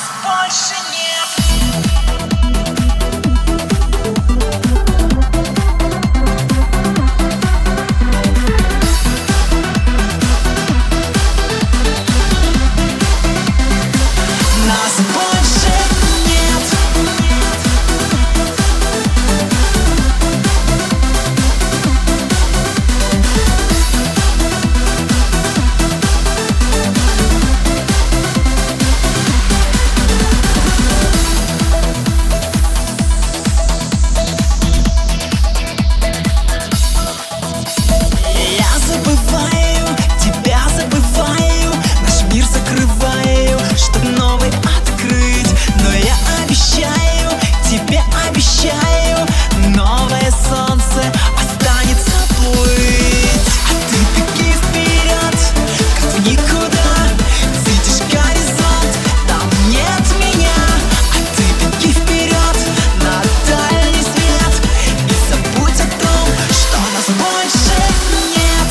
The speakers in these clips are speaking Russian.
больше нет. Нас больше нет. Я забываю, тебя забываю, наш мир закрываю, чтоб новый открыть. Но я обещаю, тебе обещаю, новое солнце останется плыть. А ты беги вперед, как в никуда. Видишь горизонт, там нет меня. А ты беги вперед на дальний свет и забудь о том, что нас больше нет.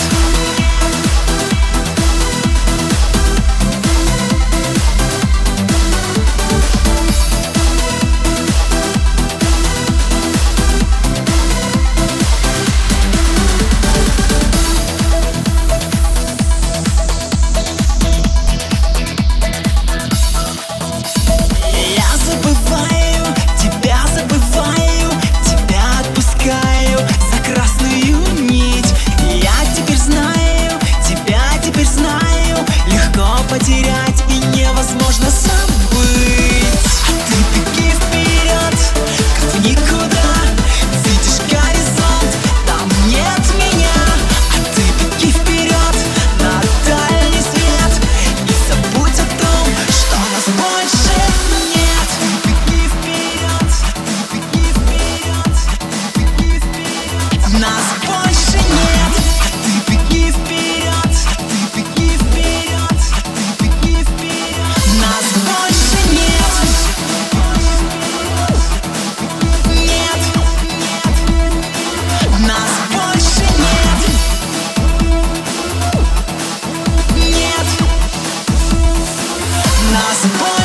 Я забываю, тебя забываю, тебя отпускаю за красную нить. Я теперь знаю, тебя теперь знаю, легко потерять и невозможно забыть. А ты беги вперед, как в никуда. Видишь горизонт, там нет меня. А ты беги вперед на дальний свет и забудь о том, что нас больше нет. Ты беги вперед, ты беги вперед, ты беги вперед. Нас больше нет. А ты беги вперед, ты беги вперед, ты беги вперед. Нас больше нет. Нет, нас больше нет. Нет, нас больше.